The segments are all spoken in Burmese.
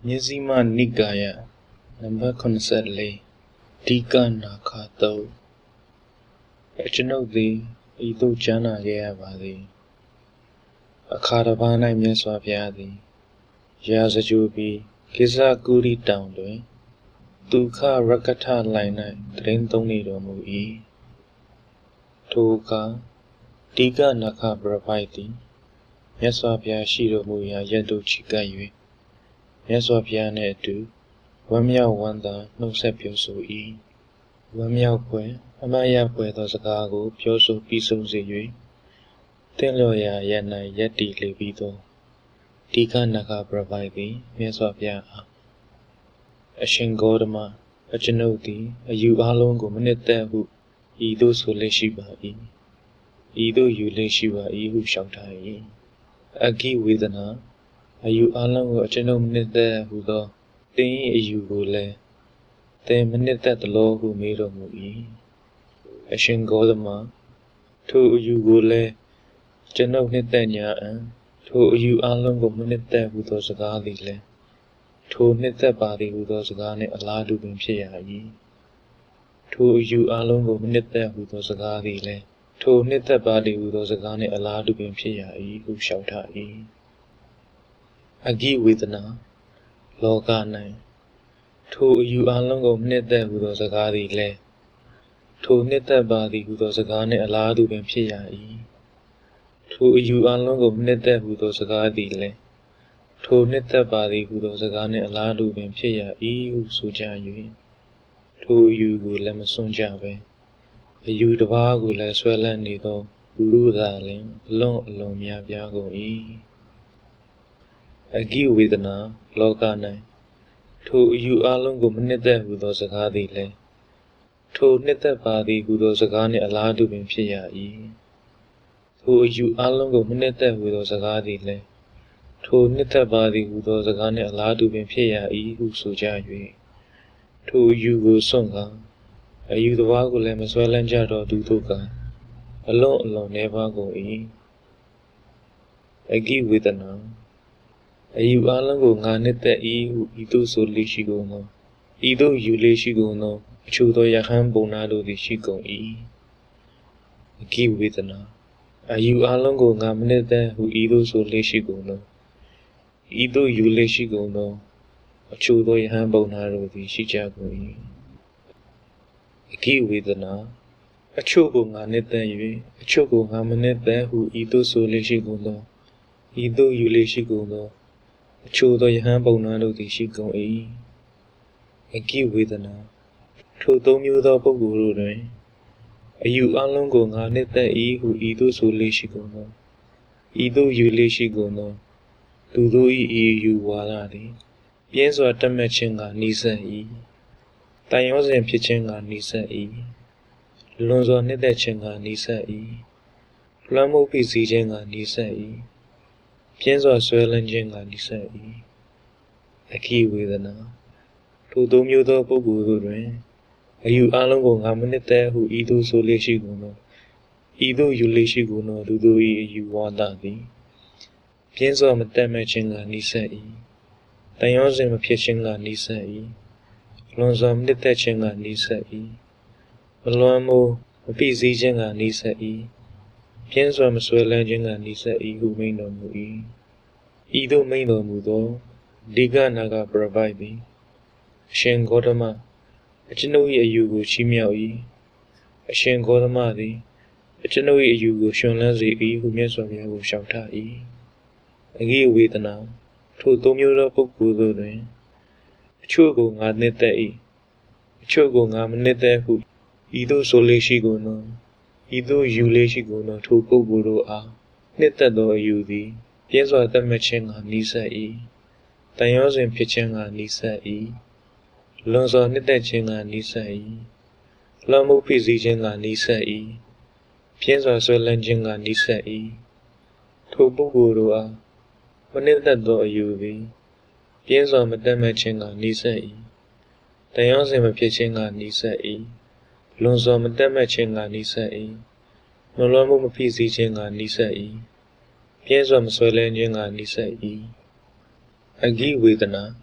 Nyezima Nikaya number 74 Dika Nakhato Achinodi Idu Jana Yavadi Akaravana Myaswavyadi Yazajubi Kiza Guri Downway Duka Rakata Lina Trentonido Mui Tuka Dika Naka Bravaiti Myaswavya Shiro Muya Yadu Chikayu Myaswavyane do Wamya Wanda no sepioso e Wamya Pue Amaya Puedo Zagago Pioso Piso Zui Teloya Yana Yeti Levido Dika Naka Bravidi Myaswavya Ashingodama Achinoti a you alongo minute who Edo Soleshiba Edo Uleshiba e who shoutai Agi Widana a you alongo Achino minute who the thing you go le. The minute that the law who made a movie. A shingodama. To you go le. General Nitania and to you along of minute there who does a garden le. To knit that body who does a garnet a lad to be ye. To you along of minute there who does a garden le. To knit that body who does a garnet a lad to be ye who shout at ye. I give with na. Logane. To you along of knit there who does a garden le. To knit that body who does a garnet a lad to be ye. To you along of knit there who does a garden le. To knit that body who does a garnet a lad to be ye who soja you. To you who lemon jave. A you the vago less well and neither. Guru darling, long ya viago e. I give with na, logane. To you along of knit there who does a garden le. To knit that body who does a garnet a lad to be ye. To you along of knit there who does a garden le. To knit that body who does a garnet a lad to be ye who soja you. To you go songa. A you the vago lem as well and jado do toga. Alone never go e. I give with na. A you along go garnet that e who edo so lishigo no. Edo you lishigo no. Chudo Yahan Bonado di Chico e. I give with na. A you alongo gamnete who Edo so leshigo no. Edo you leshigo no. A chudo Yahan Bonado di Chicago e. I give with na. A chogo ganete you. A chogo gamnete who Edo so leshigo no. Edo you leshigo no. A chudo Yahan Bonado di Chico e. I give with na. To you the Boguru. A you alongo ganete e who Edo so leshigo no. Edo you leshigo no. Dudo e you waladi. Pienso a tamachinga nisa e. Tayos and pitchinga nisa e. Lonzo nedachinga nisa e. Plamo pizzinga nisa e. Pienso a swellinga nisa e. A key with na. To you the Boguru. A you alongo gamanete who Edo so leshigo no. Edo you leshigo no. Dudo e you waladi. Pienso a matamachinga nisa e. Tayos and pitchinga nisa e. Lonzo nedachinga nisa e. Malamo pizzinga nisa e. Pienso a swellinga nisa e who may no mu Edo may no mudo. Diga naga bravidi. Shin Godama. A chinoe a you go chimia e. A shin Godamadi. A chinoe a you go shonlazi e who mesovia go shouta e. A give with now. To Domula Pokudo. A chogo ganete e. A chogo gamanete who Edo so leshigo no. Edo you leshigo no to Poguro a. Netado a you thee. Pienso a tamachinga nisa e. Tayos and pitchinga nisa e. Lonzo nedachinga nisa e. Lamo pizzinga nisa e. Pienso a swellinga nisa e. To Poguro a. Manetado a you thee. Pienso a matamachinga nisa e. Tayos and pitchinga nisa e. Lonzo matamachinga nisa e. Nolomo pizzinga nisa e. Pienso a swellinga nisa e. I give with na.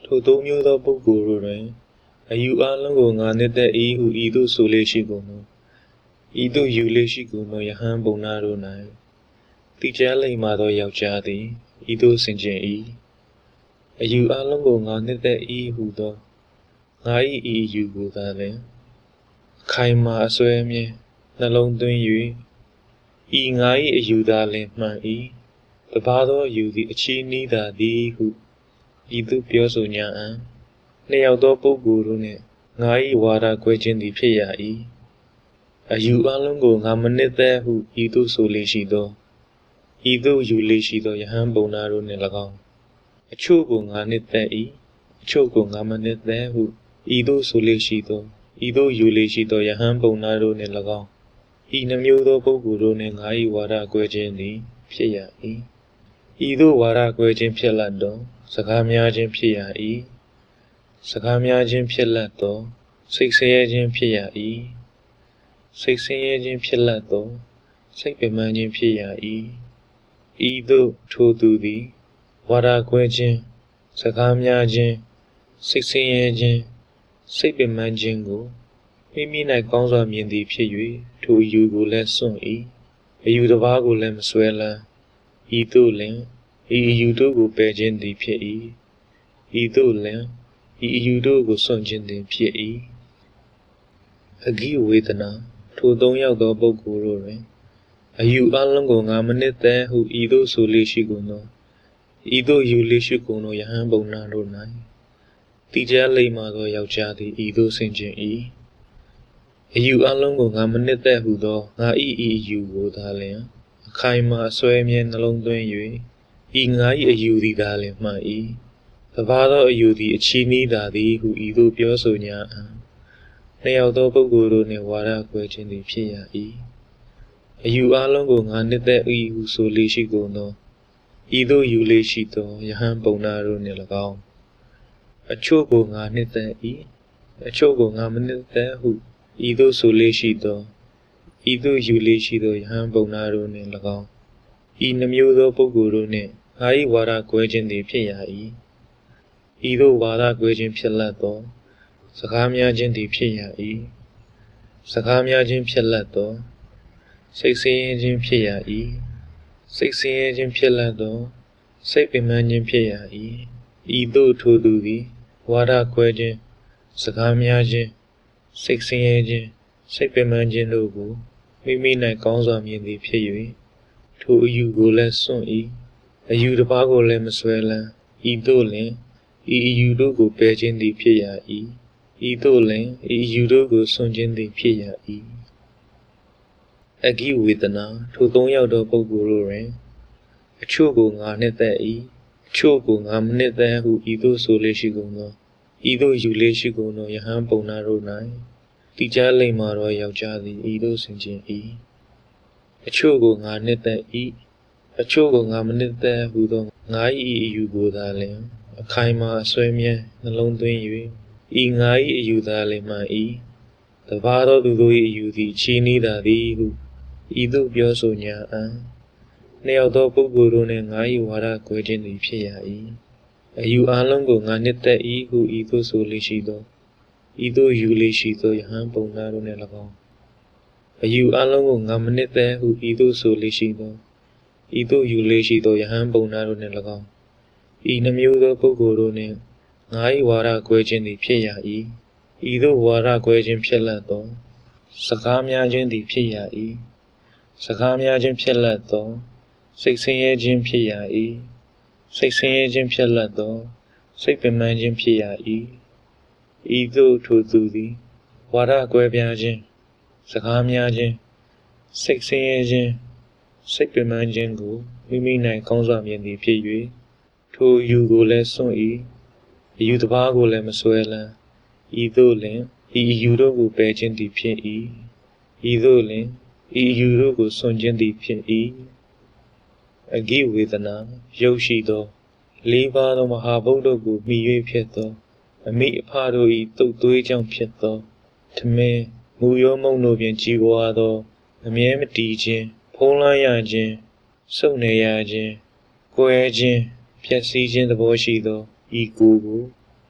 ထိုသုံးမျိုးသောပုဂ္ဂိုလ်တို့တွင်အယူအလုံးကိုငါနှစ်သက်၏ဟုဤသို့ဆိုလေရှိကုန်သောဤသို့ယူလေရှိကုန်သောယဟန်ပုံနာတို့၌တိကျလိမ့်မာသောယောက်ျားသည်ဤသို့ဆင်ခြင်၏အယူအလုံးကိုငါနှစ်သက်၏ဟုသောငါ၏ဤအယူကိုသာလျှင်အခိုင်အမာအစွဲမြဲနှလုံးသွင်း၍ဤငါ၏အယူသာလျှင်မှန်၏တပါးသောအယူသည်အချီးနှီးသာသည်ဟုဤသို့ပြောဆိုညာအံ့နှစ်ယောက်သောပုဂ္ဂိုလ်တို့နှင့်ငါ၏ဝါဒကွဲခြင်းသည်ဖြစ်ရ၏အယူအလုံးကိုငါမနှစ်သက်ဟုဤသို့ဆိုလေရှိသောဤသို့ယူလေရှိသောယဟန်ပုံနာတို့နှင့်၎င်းအချို့ကိုငါနှစ်သက်၏အချို့ကိုငါမနှစ်သက်ဟုဤသို့ဆိုလေရှိသောဤသို့ယူလေရှိသောယဟန်ပုံနာတို့နှင့်၎င်းဤနှမျိုးသောပုဂ္ဂိုလ်တို့နှင့်ငါ၏ဝါဒကွဲခြင်းသည်ဖြစ်ရ၏ဤသို့ဝါဒကွဲခြင်းဖြစ်လတ်သောစကားများခြင်းဖြစ်ရ၏စကားများခြင်းဖြစ်လတ်သောစိတ်ဆင်းရဲခြင်းဖြစ်ရ၏စိတ်ဆင်းရဲခြင်းဖြစ်လတ်သောစိတ်ပင်ပန်းခြင်းဖြစ်ရ၏ဤသို့ထိုသူသည်ဝါဒကွဲခြင်းစကားများခြင်းစိတ်ဆင်းရဲခြင်းစိတ်ပင်ပန်းခြင်းကိုမိမိ၌ကောင်းစွာမြင်သည်ဖြစ်၍ထိုအယူကိုလည်းစွန့်၏အယူတစ်ပါးကိုလည်းမဆွဲလန်းဤသို့လျှင်ဤအယူတို့ကိုပယ်ခြင်းသည်ဖြစ်၏ဤသို့လျှင်ဤအယူတို့ကိုစွန့်ခြင်းသည်ဖြစ်၏အဂိဝေဒနာထိုသုံးယောက်သောပုဂ္ဂိုလ်တို့တွင်အယူအလုံးကိုငါမနှစ်သက်ဟုဤသို့ဆိုလေရှိကုန်သောဤသို့ယူလေရှိကုန်သောယဟန်ပုံနာတို့၌တိကျလိမ္မာသောယောက်ျားသည်ဤသို့ဆင်ခြင်၏အယူအလုံးကိုငါမနှစ်သက်ဟုသောငါ၏ဤအယူကိုသာလျှင်အခိုင်အမာအစွဲမြဲနှလုံးသွင်း၍ဤငါ၏အယူသည်သာလျှင်မှန်၏တပါးသောအယူသည်အချီးနှီးသာသည်ဟုဤသို့ပြောဆိုညာအံ့နှစ်ယောက်သောပုဂ္ဂိုလ်တို့နှင့်ဝါဒကွဲခြင်းသည်ဖြစ်ရ၏အယူအလုံးကိုငါနှစ်သက်၏ဟုဆိုလေရှိကုန်သောဤသို့ယူလေရှိသောယဟန်ပုံနာတို့နှင့်၎င်းအချို့ကိုငါနှစ်သက်၏အချို့ကိုငါမနှစ်သက်ဟုဤသို့ဆိုလေရှိသောဤသို့ယူလေရှိသောယဟန်ပုံနာတို့နှင့်၎င်းဤနှမျိုးသောပုဂ္ဂိုလ်တို့နှင့်ငါ၏ဝါဒကွဲခြင်းသည်ဖြစ်ရ၏ဤသို့ဝါဒကွဲခြင်းဖြစ်လတ်သောစကားများခြင်းသည်ဖြစ်ရ၏စကားများခြင်းဖြစ်လတ်သောစိတ်ဆင်းရဲခြင်းဖြစ်ရ၏စိတ်ဆင်းရဲခြင်းဖြစ်လတ်သောစိတ်ပင်ပန်းခြင်းဖြစ်ရ၏ဤသို့ထိုသူသည်ဝါဒကွဲခြင်းစကားများခြင်းစိတ်ဆင်းရဲခြင်းစိတ်ပင်ပန်းခြင်းတို့ကိုမိမိ၌ကောင်းစွာမြင်သည်ဖြစ်၍ထိုအယူကိုလည်းစွန့်၏အယူတစ်ပါးကိုလည်းမဆွဲလန်းဤသို့လျှင်ဤအယူတို့ကိုပယ်ခြင်းသည်ဖြစ်ရ၏ဤသို့လျှင်ဤအယူတို့ကိုစွန့်ခြင်းသည်ဖြစ်ရ၏အဂိဝေဒနာထိုသုံးယောက်သောပုဂ္ဂိုလ်တို့တွင်အချို့ကိုငါနှစ်သက်၏အချို့ကိုငါမနှစ်သက်ဟုဤသို့ဆိုလေရှိကုန်သောဤသို့ယူလေရှိကုန်သောယဟန်ပုံနာတို့၌တိကျလိမ္မာသောယောက်ျားသည်ဤသို့ဆင်ခြင်၏အချို့ကိုငါနှစ်သက်၏အချို့ကိုငါမနှစ်သက်ဟုသောငါ၏အယူကိုသာလျှင်အခိုင်အမာအစွဲမြဲနှလုံးသွင်း၍ဤငါ၏အယူသာလျှင်မှန်၏တပါးသောသူတို့၏အယူသည်ချီးနှီးသာသည်ဟုဤသို့ပြောဆိုညာအံ့နှစ်ယောက်သောပုဂ္ဂိုလ်တို့နှင့်ငါ၏ဝါဒကွဲခြင်းသည်ဖြစ်ရ၏အယူအလုံးကိုငါနှစ်သက်၏ဟုဤသို့ဆိုလေရှိသောဤသို့ယူလေရှိသောယဟန်ပုံနာတို့နှင့်၎င်းအယူအလုံးကိုငါမနှစ်သက်ဟုဤသို့ဆိုလေရှိသောဤသို့ယူလေရှိသောယဟန်ပုံနာတို့နှင့်၎င်းဤနှမျိုးသောပုဂ္ဂိုလ်တို့နှင့်ငါ၏ဝါဒကွဲခြင်းသည်ဖြစ်ရ၏ဤသို့ဝါဒကွဲခြင်းဖြစ်လတ်သောစကားများခြင်းသည်ဖြစ်ရ၏စကားများခြင်းဖြစ်လတ်သောစိတ်ဆင်းရဲခြင်းဖြစ်ရ၏စိတ်ဆင်းရဲခြင်းဖြစ်လတ်သောစိတ်ပင်ပန်းခြင်းဖြစ်ရ၏ဤသို့ထိုသူသည်ဝါဒကွဲပြားခြင်းစကားများခြင်းစိတ်ဆင်းရဲခြင်းစိတ်ပင်ပန်းခြင်းကိုမိမိ၌ကောင်းစွာမြင်သည်ဖြစ်၍ထိုအယူကိုလည်းစွန့်၏အယူတစ်ပါးကိုလည်းမဆွဲလန်းဤသို့လျှင်ဤအယူတို့ကိုပယ်ခြင်းသည်ဖြစ်၏ဤသို့လျှင်ဤအယူတို့ကိုစွန့်ခြင်းသည်ဖြစ်၏အဂိဝေဒနာရုပ်ရှိသောလေးပါးသောမဟာဘုတ်တို့ကိုမှီ၍ဖြစ်သောအမိအဖတို့၏တုတ်သွေးကြောင့်ဖြစ်သောထမင်းမူရောမုံတို့ဖြင့်ကြီးပွားသောအမြဲမတည်ခြင်းဖုံးလွှမ်းရခြင်းစုံနေရခြင်းကွဲခြင်းဖြည့်ဆည်းခြင်းသဘောရှိသောဤကိုယ်ကို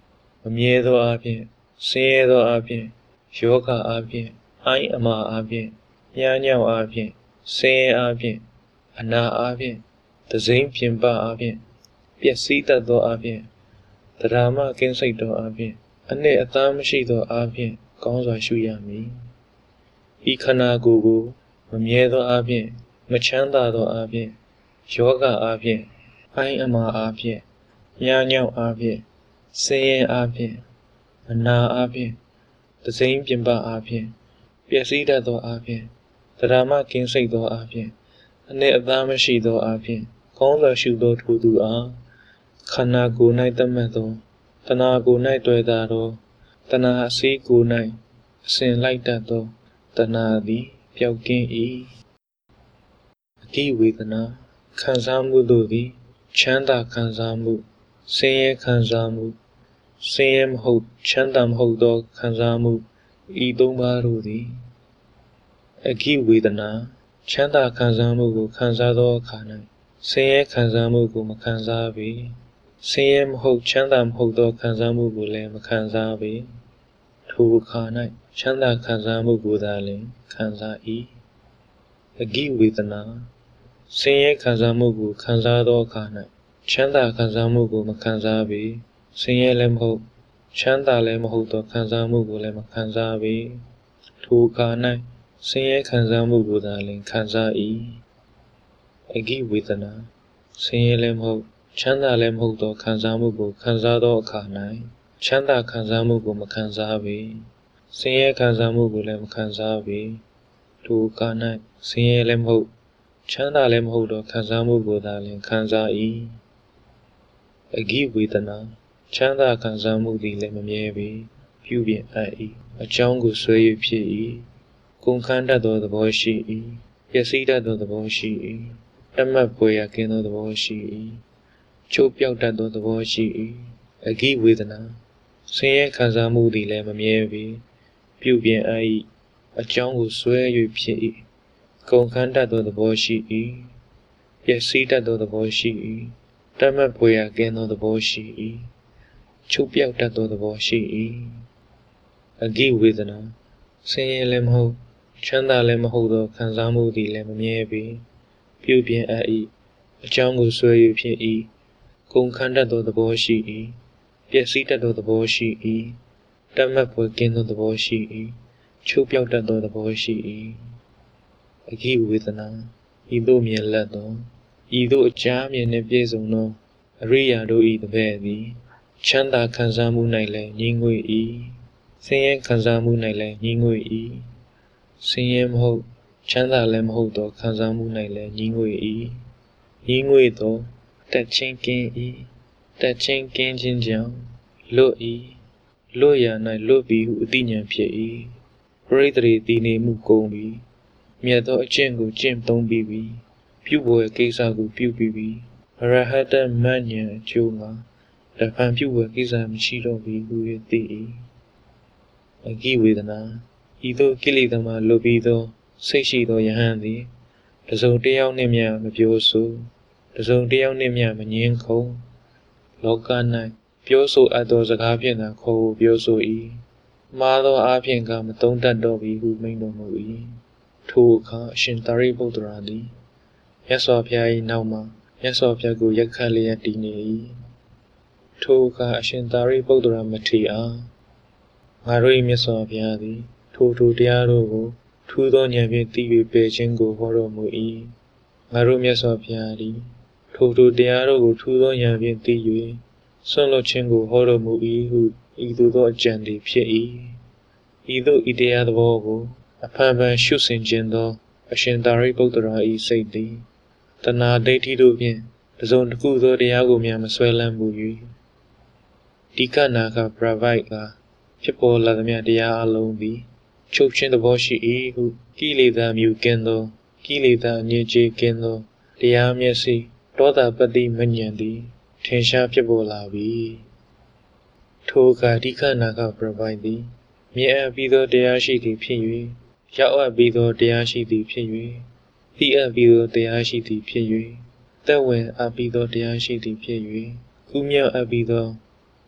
မြဲသောအပြင်ဆင်းရဲသောအပြင်ယောဂအပြင်အိုင်းအမာအပြင်ညားညောင်းအပြင်ဆင်းရဲအပြင်အနာအပြင်သစိမ်းပြင်ပအပြင်ပျက်စီးတတ်သောအပြင်တရားမှကင်းစိတ်သောအပြင်အနှစ်အသားမရှိသောအပြင်ကောင်းစွာရှုရမည်ဤခန္ဓာကိုယ်ကိုမမြဲသောအပြင်မချမ်းသာသောအပြင်ယောဂအပြင်အိုင်းအမာအပြင်ညားညောင်းအပြင်ဆင်းရဲအပြင်အနာအပြင်သစိမ်းပြင်ပအပြင်ပျက်စီးတတ်သောအပြင်တရားမှကင်းစိတ်သောအပြင်အနှစ်အသားမရှိသောအပြင်ကောင်းစွာရှုသောထိုသူအားခန္ဓာကိုယ်၌တတ်မှတ်သောတဏှာကိုယ်၌တွေ့တာသောတဏှာအစည်းကိုယ်၌အစဉ်လိုက်တတ်သောတဏှာသည်ပျောက်ကင်း၏အကိဝေဒနာခံစားမှုတို့သည်ချမ်းသာခံစားမှုဆင်းရဲခံစားမှုဆင်းရဲမဟုတ်ချမ်းသာမဟုတ်သောခံစားမှုဤသုံးပါးတို့သည်အကိဝေဒနာချမ်းသာခံစားမှုကိုခံစားသောအခါ၌ဆင်းရဲခံစားမှုကိုမခံစားပေဆင်းရဲမဟုတ်ချမ်းသာမဟုတ်သောခံစားမှုကိုလည်းမခံစားပေထိုအခါ၌ချမ်းသာခံစားမှုကိုသာလျှင်ခံစား၏အကိဝေဒနာဆင်းရဲခံစားမှုကိုခံစားသောအခါ၌ချမ်းသာခံစားမှုကိုမခံစားပေဆင်းရဲလည်းမဟုတ်ချမ်းသာလည်းမဟုတ်သောခံစားမှုကိုလည်းမခံစားပေထိုအခါ၌ဆင်းရဲခံစားမှုကိုသာလျှင်ခံစား၏အကိဝေဒနာဆင်းရဲလည်းမဟုတ်ချမ်းသာလည်းမဟုတ်သောခံစားမှုကိုခံစားသောအခါ၌ချမ်းသာခံစားမှုကိုမခံစားပေဆင်းရဲခံစားမှုကိုလည်းမခံစားပေထိုအခါ၌ဆင်းရဲလည်းမဟုတ်ချမ်းသာလည်းမဟုတ်သောခံစားမှုကိုသာလျှင်ခံစား၏အကိဝေဒနာချမ်းသာခံစားမှုသည်လည်းမမြဲပေပြုပြင်အပ်၏အကြောင်းကိုဆွဲ၍ဖြစ်၏ကုန်ခန်းတတ်သောသဘောရှိ၏ပျက်စီးတတ်သောသဘောရှိ၏တတ်မှတ်ဖွယ်ရာကင်းသောသဘောရှိ၏ချိုးပြောက်တတ်သောသဘောရှိ၏အကိဝေဒနာဆင်းရဲခံစားမှုသည်လည်းမမြဲပေပြုပြင်အပ်၏အကြောင်းကိုဆွဲ၍ဖြစ်၏ကုန်ခန်းတတ်သောသဘောရှိ၏ပျက်စီးတတ်သောသဘောရှိ၏တတ်မှတ်ဖွယ်ရာကင်းသောသဘောရှိ၏ချိုးပြောက်တတ်သောသဘောရှိ၏အကိဝေဒနာဆင်းရဲလည်းမဟုတ်ချမ်းသာလည်းမဟုတ်သောခံစားမှုသည်လည်းမမြဲပေပြုပြင်အပ်၏အကြောင်းကိုဆွဲ၍ဖြစ်၏ကုန်ခန်းတတ်သောသဘောရှိ၏ပျက်စီးတတ်သောသဘောရှိ၏တတ်မှတ်ဖွယ်ကင်းသောသဘောရှိ၏ချိုးပြောက်တတ်သောသဘောရှိ၏အကိဝေဒနာဤသို့မြင်လက်သောဤသို့အကြားမြင်နှင့်ပြည့်စုံသောအရိယာတို့၏တပည့်သည်ချမ်းသာခံစားမှု၌လည်းငြိမ်ငွေ့၏ဆင်းရဲခံစားမှု၌လည်းငြိမ်ငွေ့၏ဆင်းရဲမဟုတ်ချမ်းသာလည်းမဟုတ်သောခံစားမှု၌လည်းငြိမ်ငွေ့၏ငြိမ်ငွေ့သောတက်ချင်းကင်း၏တက်ချင်းကင်းခြင်းကြောင့်လွတ်၏လွတ်ရာ၌လွတ်ပြီဟုအသိဉာဏ်ဖြစ်၏ပရိသေတည်နေမှုကုန်ပြီမြတ်သောအကျင့်ကိုကျင့်သုံးပြီးပြီပြုဖို့ကိစ္စကိုပြုပြီးပြီအရဟတမဉ္ဇဉ်အကျိုးမှာတဖန်ပြုဖို့ကိစ္စမရှိတော့ပြီဟုသိ၏အကိဝေဒနာဤသို့ကိလေသာမှလွတ်ပြီးသောစိတ်ရှိသောယဟန်သည်တစုံတစ်ယောက်နှင့်မျှမပြောဆိုတစုံတစ်ယောက်နှင့်မျှမငြင်းခုံလောက၌ပြောဆိုအပ်သောစကားဖြင့်သာခေါ်ပြောဆို၏မှားသောအားဖြင့်ကမသုံးတတ်တော့ပြီဟုမိန့်တော်မူ၏ထိုအခါအရှင်သာရိပုတ္တရာသည်မြတ်စွာဘုရား၏နောက်မှမြတ်စွာဘုရားကိုရက်ခတ်လျက်တည်နေ၏ထိုအခါအရှင်သာရိပုတ္တရာမထေရအားငါတို့၏မြတ်စွာဘုရားသည်ထိုတရားတို့ကိုထူးသောဉာဏ်ဖြင့်သိ၍ပယ်ခြင်းကိုဟောတော်မူ၏ငါတို့မြတ်စွာဘုရားသည်ထိုတရားတို့ကိုထူးသောဉာဏ်ဖြင့်သိ၍ဆွန့်လွတ်ခြင်းကိုဟောတော်မူ၏ဟုဤသို့သောအကြံသည်ဖြစ်၏ဤသို့ဤတရားသဘောကိုအဖန်ဖန်ရှုဆင်ခြင်းသောအရှင်သာရိပုတ္တရာ၏စိတ်သည်တဏှာဒိဋ္ဌိတို့ဖြင့်တစုံတစ်ခုသောတရားကိုများမဆွဲလန်းမှု၍ဒီကနာကပရဝိုက်ကဖြစ်ပေါ်လာသမျှတရားအလုံးသည်ချုပ်ခြင်းသဘောရှိ၏ဟုကိလေသာမြူကင်းသောကိလေသာအငြိကြေးကင်းသောတရားမျက်စိဒေါသပတ္တိမဉ္ဇဉ်သည်ထင်ရှားဖြစ်ပေါ်လာပြီထိုအခါဒီကနာကပရဝိုက်သည်မြင်အပ်ပြီးသောတရားရှိသည်ဖြစ်၍ရောက်အပ်ပြီးသောတရားရှိသည်ဖြစ်၍သိအပ်ပြီးသောတရားရှိသည်ဖြစ်၍သက်ဝင်အပ်ပြီးသောတရားရှိသည်ဖြစ်၍ကုမြောက်အပ်ပြီးသော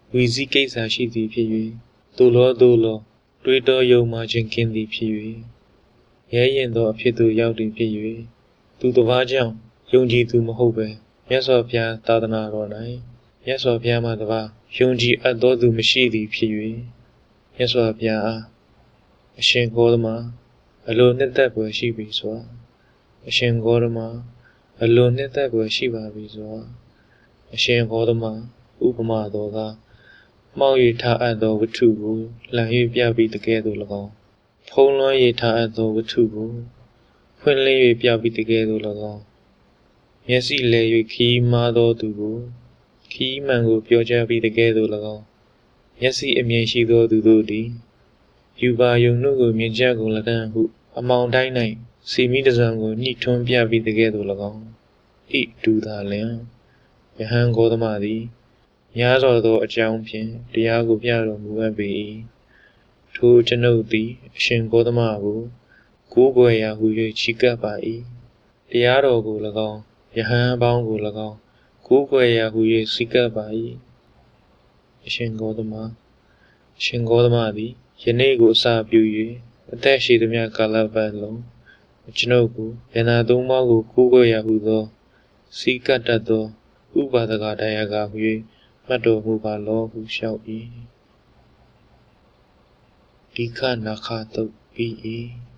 ဝီစီကိစ္စရှိသည်ဖြစ်၍သို့လောတွေးတောယုံမှခြင်းကင်းသည်ဖြစ်၍ရဲရင်သောအဖြစ်သို့ရောက်သည်ဖြစ်၍သူတစ်ပါးကြောင့်ယုံကြည်သူမဟုတ်ပဲမြတ်စွာဘုရားသာသနာတော်၌မြတ်စွာဘုရားမှတစ်ပါးယုံကြည်အပ်သောသူမရှိသည်ဖြစ်၍မြတ်စွာဘုရားအားအရှင်ဂေါတမအလိုနှစ်သက်ဖွယ်ရှိပြီစွာအရှင်ဂေါတမအလိုနှစ်သက်ဖွယ်ရှိပါပြီစွာအရှင်ဂေါတမဥပမာတော်ကမှောက်၍ထားအပ်သောဝတ္ထုကိုလှန်၍ပြပြီးတကဲ့သို့၎င်းဖုံးလွှမ်း၍ထားအပ်သောဝတ္ထုကိုဖွင့်လင်း၍ပြပြီးတကဲ့သို့၎င်းမျက်စိလဲ၍ခီးမားသောသူကိုခီးမှန်ကိုပြောကြားပြီးတကဲ့သို့၎င်းမျက်စိအမြင်ရှိသောသူတို့သည်ယူပါယုံတို့ကိုမြင်ကြကုန်၎င်းဟုအမောင်တိုင်း၌စီမီတစံကိုညှိထွန်းပြပြီးတကဲ့သို့၎င်းဤဒူသာလျင်ယဟန်ဂေါတမသည်များစွာသောအကြောင်းဖြင့်တရားကိုပြတော်မူအပ်ပေ၏ထိုကျွန်ုပ်သည်အရှင်ဂေါတမကိုကိုးကွယ်ရာဟူ၍ချီးကပ်ပါ၏တရားတော်ကို၎င်းယဟန်ပေါင်းကို၎င်းကိုးကွယ်ရာဟူ၍ချီးကပ်ပါ၏အရှင်ဂေါတမသည်ယနေ့ကိုအစပြု၍အသက်ရှိသမျှကာလပတ်လုံးကျွန်ုပ်ကိုယန္တာသုံးပါးကိုကိုးကွယ်ရာဟူသောစီကတ်တတ်သောဥပါဒကတရားကဟူ၍မှတ်တော်မူပါလောဟုလျှောက်၏ဒီခနာခတုတ်ပြီး၏